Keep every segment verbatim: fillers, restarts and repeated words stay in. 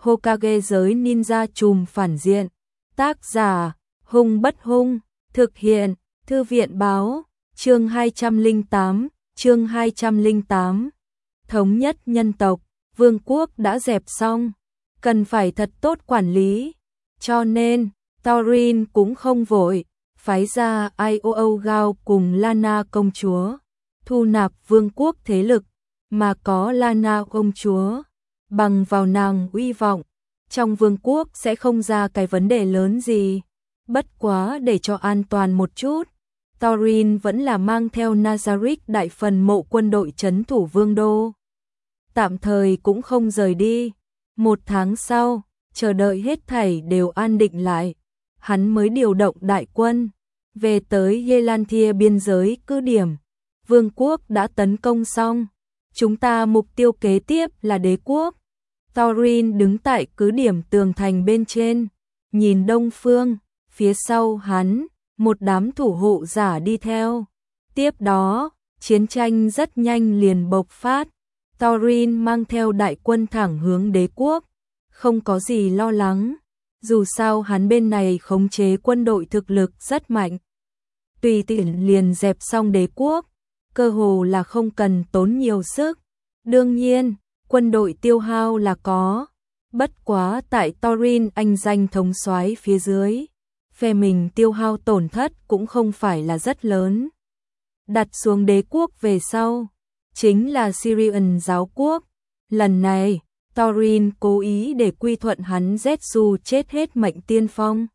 Hokage giới ninja trùm phản diện. Tác giả, Hung Bất Hung, thực hiện, Thư viện báo, chương hai trăm lẻ tám, chương hai trăm lẻ tám. Thống nhất nhân tộc, vương quốc đã dẹp xong, cần phải thật tốt quản lý, cho nên, Thorin cũng không vội, phái ra Ioo Gao cùng Lana công chúa, thu nạp vương quốc thế lực, mà có Lana công chúa, bằng vào nàng uy vọng, trong vương quốc sẽ không ra cái vấn đề lớn gì, bất quá để cho an toàn một chút. Thorin vẫn là mang theo Nazarick đại phần mộ quân đội trấn thủ vương đô. Tạm thời cũng không rời đi. Một tháng sau, chờ đợi hết thảy đều an định lại. Hắn mới điều động đại quân, về tới Yelantia biên giới cứ điểm. Vương quốc đã tấn công xong. Chúng ta mục tiêu kế tiếp là đế quốc. Thorin đứng tại cứ điểm tường thành bên trên, nhìn đông phương, phía sau hắn. Một đám thủ hộ giả đi theo. Tiếp đó, chiến tranh rất nhanh liền bộc phát. Thorin mang theo đại quân thẳng hướng đế quốc. Không có gì lo lắng. Dù sao hắn bên này khống chế quân đội thực lực rất mạnh. Tùy tiện liền dẹp xong đế quốc. Cơ hồ là không cần tốn nhiều sức. Đương nhiên, quân đội tiêu hao là có. Bất quá tại Thorin anh danh thống soái phía dưới. Phe mình tiêu hao tổn thất cũng không phải là rất lớn. Đặt xuống đế quốc về sau, chính là Syrian giáo quốc. Lần này, Thorin cố ý để quy thuận hắn Zetsu chết hết mệnh tiên phong.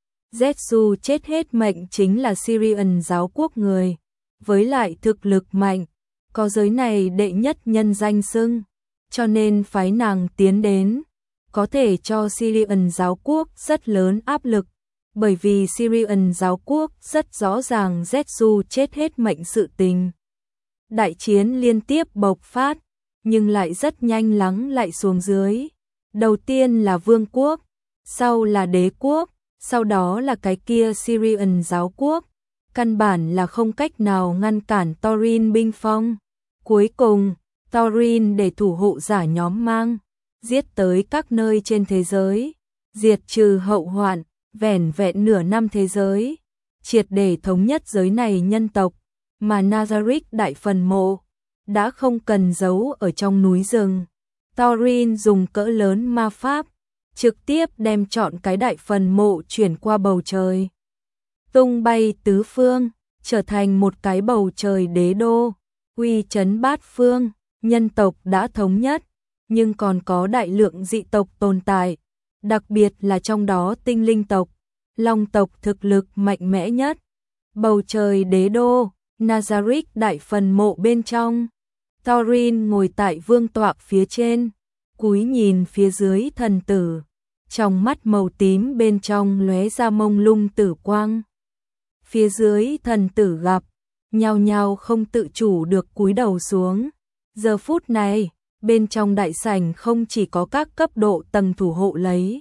Zetsu chết hết mệnh chính là Syrian giáo quốc người, với lại thực lực mạnh, có giới này đệ nhất nhân danh xưng, cho nên phái nàng tiến đến, có thể cho Syrian giáo quốc rất lớn áp lực. Bởi vì Syrian giáo quốc rất rõ ràng Zetsu chết hết mệnh sự tình. Đại chiến liên tiếp bộc phát, nhưng lại rất nhanh lắng lại xuống dưới. Đầu tiên là vương quốc, sau là đế quốc, sau đó là cái kia Syrian giáo quốc. Căn bản là không cách nào ngăn cản Thorin binh phong. Cuối cùng, Thorin để thủ hộ giả nhóm mang, giết tới các nơi trên thế giới, diệt trừ hậu hoạn. Vẻn vẹn nửa năm thế giới, triệt để thống nhất giới này nhân tộc, mà Nazarick đại phần mộ, đã không cần giấu ở trong núi rừng. Thorin dùng cỡ lớn ma pháp, trực tiếp đem chọn cái đại phần mộ chuyển qua bầu trời. Tung bay tứ phương, trở thành một cái bầu trời đế đô, uy chấn bát phương, nhân tộc đã thống nhất, nhưng còn có đại lượng dị tộc tồn tại. Đặc biệt là trong đó tinh linh tộc, long tộc thực lực mạnh mẽ nhất. Bầu trời đế đô, Nazarick đại phần mộ bên trong. Thorin ngồi tại vương tọa phía trên, cúi nhìn phía dưới thần tử. Trong mắt màu tím bên trong lóe ra mông lung tử quang. Phía dưới thần tử gặp, nhao nhao không tự chủ được cúi đầu xuống. Giờ phút này, bên trong đại sảnh không chỉ có các cấp độ tầng thủ hộ lấy,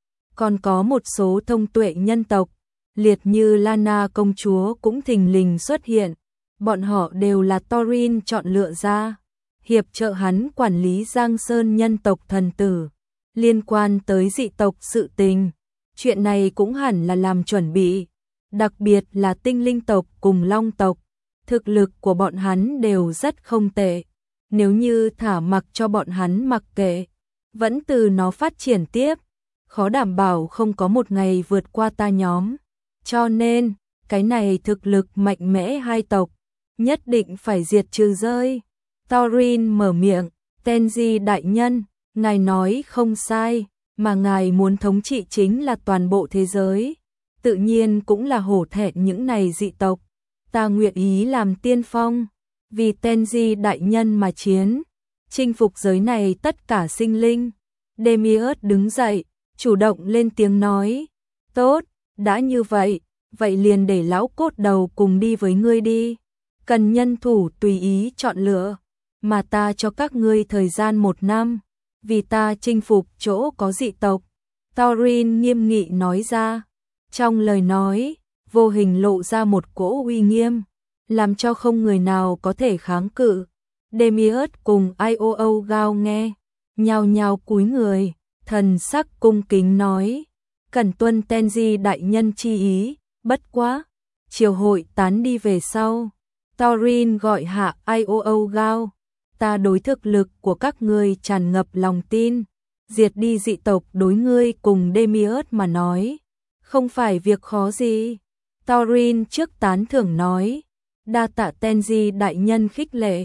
còn có một số thông tuệ nhân tộc, liệt như Lana công chúa cũng thình lình xuất hiện. Bọn họ đều là Thorin chọn lựa ra, hiệp trợ hắn quản lý Giang Sơn nhân tộc thần tử. Liên quan tới dị tộc sự tình, chuyện này cũng hẳn là làm chuẩn bị, đặc biệt là tinh linh tộc cùng long tộc. Thực lực của bọn hắn đều rất không tệ. Nếu như thả mặc cho bọn hắn mặc kệ, vẫn từ nó phát triển tiếp, khó đảm bảo không có một ngày vượt qua ta nhóm. Cho nên, cái này thực lực mạnh mẽ hai tộc, nhất định phải diệt trừ rơi. Thorin mở miệng, Tenji đại nhân, ngài nói không sai, mà ngài muốn thống trị chính là toàn bộ thế giới. Tự nhiên cũng là hổ thẹn những này dị tộc. Ta nguyện ý làm tiên phong, vì Tenji đại nhân mà chiến, chinh phục giới này tất cả sinh linh. Demiurge đứng dậy, chủ động lên tiếng nói, tốt, đã như vậy, vậy liền để lão cốt đầu cùng đi với ngươi đi. Cần nhân thủ tùy ý chọn lựa, mà ta cho các ngươi thời gian một năm, vì ta chinh phục chỗ có dị tộc. Thorin nghiêm nghị nói ra, trong lời nói, vô hình lộ ra một cỗ uy nghiêm, làm cho không người nào có thể kháng cự. Demiurge cùng Ioo Gao nghe, nhao nhao cúi người, thần sắc cung kính nói, cần tuân Tenji đại nhân chi ý, bất quá. Triều hội tán đi về sau, Thorin gọi hạ Ioo Gao, ta đối thực lực của các ngươi tràn ngập lòng tin, diệt đi dị tộc đối ngươi cùng Demiurge mà nói, không phải việc khó gì. Thorin trước tán thưởng nói, đa tạ Tenji đại nhân khích lệ.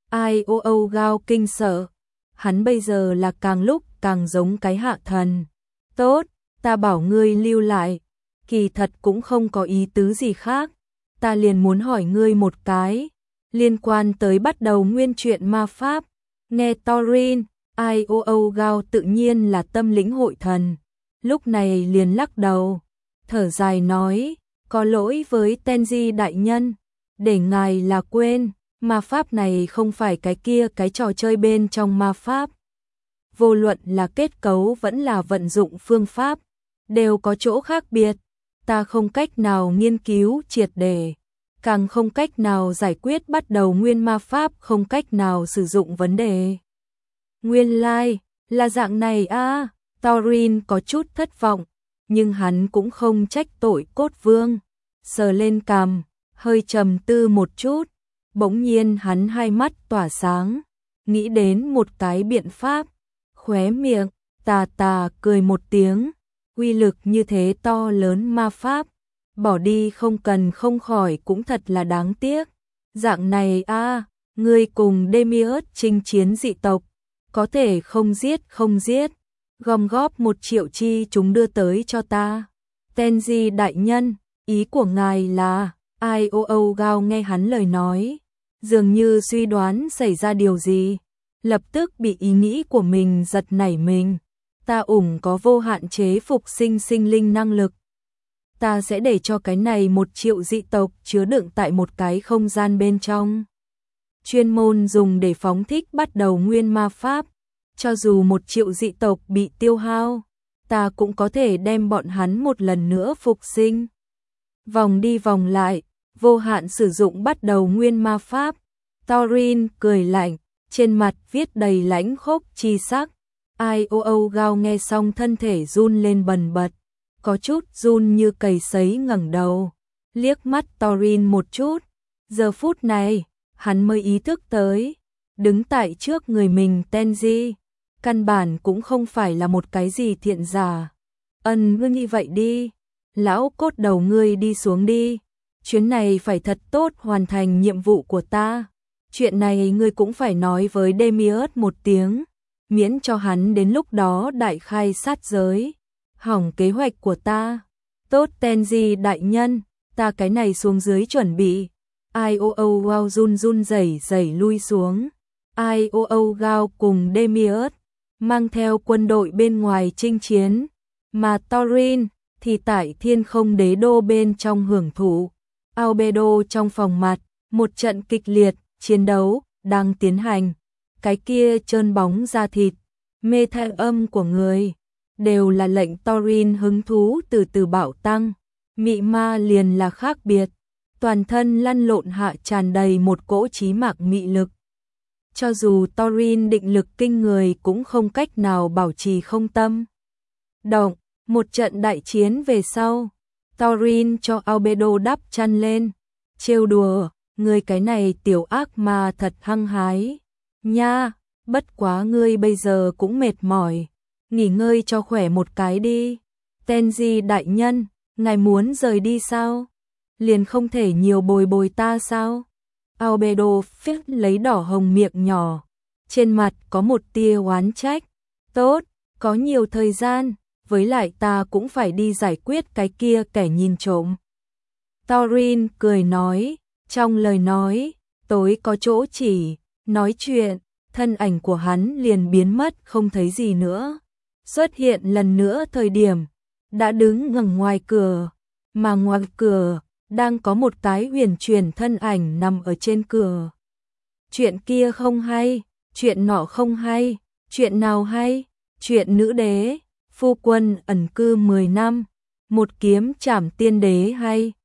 Ioo Gao kinh sợ, hắn bây giờ là càng lúc càng giống cái hạ thần. Tốt, ta bảo ngươi lưu lại, kỳ thật cũng không có ý tứ gì khác, ta liền muốn hỏi ngươi một cái, liên quan tới bắt đầu nguyên truyện ma pháp. Nghe Thorin, Ioo Gao tự nhiên là tâm lĩnh hội thần, lúc này liền lắc đầu, thở dài nói, có lỗi với Tenji đại nhân, để ngài là quên, ma pháp này không phải cái kia cái trò chơi bên trong ma pháp. Vô luận là kết cấu vẫn là vận dụng phương pháp, đều có chỗ khác biệt, ta không cách nào nghiên cứu triệt để, càng không cách nào giải quyết bắt đầu nguyên ma pháp, không cách nào sử dụng vấn đề. Nguyên lai, like, là dạng này a. À, Thorin có chút thất vọng, nhưng hắn cũng không trách tội Cốt Vương, sờ lên cằm, hơi trầm tư một chút, bỗng nhiên hắn hai mắt tỏa sáng, nghĩ đến một cái biện pháp, khóe miệng tà tà cười một tiếng, uy lực như thế to lớn ma pháp, bỏ đi không cần không khỏi cũng thật là đáng tiếc. Dạng này a, à, ngươi cùng Demiurge chinh chiến dị tộc, có thể không giết không giết, gom góp một triệu chi chúng đưa tới cho ta. Tenji đại nhân, ý của ngài là? Ioo Gao nghe hắn lời nói, dường như suy đoán xảy ra điều gì, lập tức bị ý nghĩ của mình giật nảy mình. Ta ủng có vô hạn chế phục sinh sinh linh năng lực. Ta sẽ để cho cái này một triệu dị tộc chứa đựng tại một cái không gian bên trong, chuyên môn dùng để phóng thích bắt đầu nguyên ma pháp. Cho dù một triệu dị tộc bị tiêu hao, ta cũng có thể đem bọn hắn một lần nữa phục sinh. Vòng đi vòng lại, vô hạn sử dụng bắt đầu nguyên ma pháp. Thorin cười lạnh, trên mặt viết đầy lãnh khốc chi sắc. Ioo Gao nghe xong thân thể run lên bần bật, có chút run như cầy sấy, ngẩng đầu, liếc mắt Thorin một chút. Giờ phút này, hắn mới ý thức tới, đứng tại trước người mình Tenji, căn bản cũng không phải là một cái gì thiện giả. Ân, ngươi như vậy đi, lão cốt đầu ngươi đi xuống đi, chuyến này phải thật tốt hoàn thành nhiệm vụ của ta. Chuyện này ngươi cũng phải nói với Demiurge một tiếng, miễn cho hắn đến lúc đó đại khai sát giới, hỏng kế hoạch của ta. Tốt Tenji đại nhân, ta cái này xuống dưới chuẩn bị. Ioo Gao run run rẩy rẩy lui xuống. Ioo Gao cùng Demiurge mang theo quân đội bên ngoài chinh chiến, mà Thorin thì tại Thiên Không Đế Đô bên trong hưởng thụ. Albedo trong phòng mặt, một trận kịch liệt chiến đấu đang tiến hành. Cái kia trơn bóng da thịt, mê thanh âm của người, đều là lệnh Thorin hứng thú từ từ bạo tăng. Mị ma liền là khác biệt, toàn thân lăn lộn hạ tràn đầy một cỗ chí mạc mị lực. Cho dù Thorin định lực kinh người cũng không cách nào bảo trì không tâm động. Một trận đại chiến về sau, Thorin cho Albedo đắp chăn lên, trêu đùa, ngươi cái này tiểu ác ma thật hăng hái nha, bất quá ngươi bây giờ cũng mệt mỏi, nghỉ ngơi cho khỏe một cái đi. Tenji đại nhân, ngài muốn rời đi sao? Liền không thể nhiều bồi bồi ta sao? Albedo phết lấy đỏ hồng miệng nhỏ, trên mặt có một tia oán trách. Tốt, có nhiều thời gian, với lại ta cũng phải đi giải quyết cái kia kẻ nhìn trộm. Thorin cười nói, trong lời nói, tối có chỗ chỉ, nói chuyện, thân ảnh của hắn liền biến mất không thấy gì nữa. Xuất hiện lần nữa thời điểm, đã đứng ngẩng ngoài cửa, mà ngoài cửa, đang có một cái huyền truyền thân ảnh nằm ở trên cửa. Chuyện kia không hay, chuyện nọ không hay, chuyện nào hay, chuyện nữ đế, phu quân ẩn cư mười năm, một kiếm trảm tiên đế hay.